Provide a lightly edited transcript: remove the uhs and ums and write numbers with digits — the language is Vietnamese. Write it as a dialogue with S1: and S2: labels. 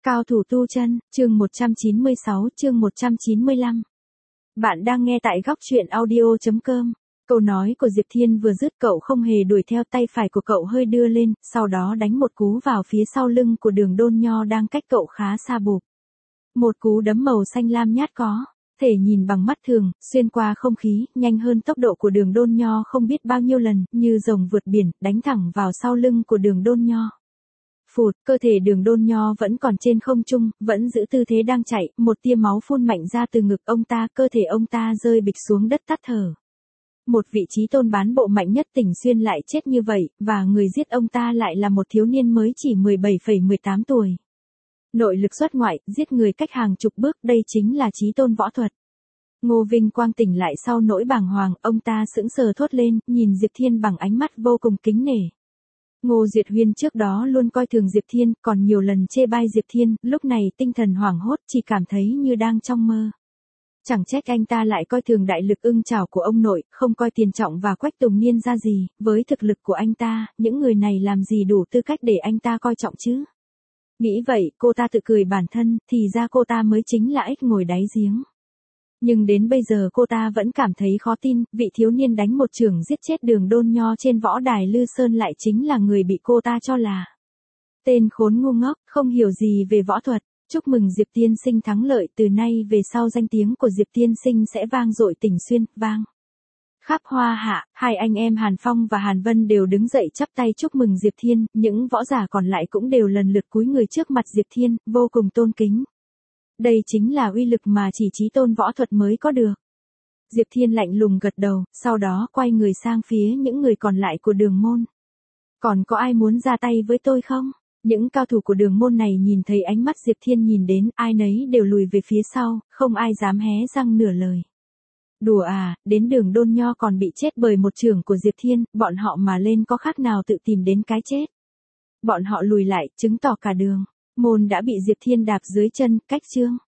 S1: Cao thủ tu chân, chương 196, chương 195. Bạn đang nghe tại góc truyện audio.com. Câu nói của Diệp Thiên vừa dứt, cậu không hề đuổi theo, tay phải của cậu hơi đưa lên, sau đó đánh một cú vào phía sau lưng của Đường Đôn Nho đang cách cậu khá xa bụp. Một cú đấm màu xanh lam nhát có thể nhìn bằng mắt thường, xuyên qua không khí, nhanh hơn tốc độ của Đường Đôn Nho không biết bao nhiêu lần, như rồng vượt biển, đánh thẳng vào sau lưng của Đường Đôn Nho. Phụt, cơ thể Đường Đôn Nho vẫn còn trên không trung, vẫn giữ tư thế đang chạy, một tia máu phun mạnh ra từ ngực ông ta, cơ thể ông ta rơi bịch xuống đất tắt thở. Một vị trí tôn bán bộ mạnh nhất tỉnh Xuyên lại chết như vậy, và người giết ông ta lại là một thiếu niên mới chỉ 17,18 tuổi. Nội lực xuất ngoại, giết người cách hàng chục bước, đây chính là chí tôn võ thuật. Ngô Vinh Quang tỉnh lại sau nỗi bàng hoàng, ông ta sững sờ thốt lên, nhìn Diệp Thiên bằng ánh mắt vô cùng kính nể. Ngô Duyệt Huyên trước đó luôn coi thường Diệp Thiên, còn nhiều lần chê bai Diệp Thiên, lúc này tinh thần hoảng hốt, chỉ cảm thấy như đang trong mơ. Chẳng trách anh ta lại coi thường đại lực ưng chảo của ông nội, không coi Tiền Trọng và Quách Tùng Niên ra gì, với thực lực của anh ta, những người này làm gì đủ tư cách để anh ta coi trọng chứ? Nghĩ vậy, cô ta tự cười bản thân, thì ra cô ta mới chính là ếch ngồi đáy giếng. Nhưng đến bây giờ cô ta vẫn cảm thấy khó tin, vị thiếu niên đánh một chưởng giết chết Đường Đôn Nho trên võ đài Lư Sơn lại chính là người bị cô ta cho là tên khốn ngu ngốc, không hiểu gì về võ thuật. Chúc mừng Diệp Tiên Sinh thắng lợi, từ nay về sau danh tiếng của Diệp Tiên Sinh sẽ vang dội tỉnh Xuyên, vang khắp Hoa Hạ. Hai anh em Hàn Phong và Hàn Vân đều đứng dậy chắp tay chúc mừng Diệp Thiên, những võ giả còn lại cũng đều lần lượt cúi người trước mặt Diệp Thiên, vô cùng tôn kính. Đây chính là uy lực mà chỉ chí tôn võ thuật mới có được. Diệp Thiên lạnh lùng gật đầu, sau đó quay người sang phía những người còn lại của Đường môn. Còn có ai muốn ra tay với tôi không? Những cao thủ của Đường môn này nhìn thấy ánh mắt Diệp Thiên nhìn đến, ai nấy đều lùi về phía sau, không ai dám hé răng nửa lời. Đùa à, đến Đường Đôn Nho còn bị chết bởi một chưởng của Diệp Thiên, bọn họ mà lên có khác nào tự tìm đến cái chết. Bọn họ lùi lại, chứng tỏ cả Đường môn đã bị Diệp Thiên đạp dưới chân, cách chương.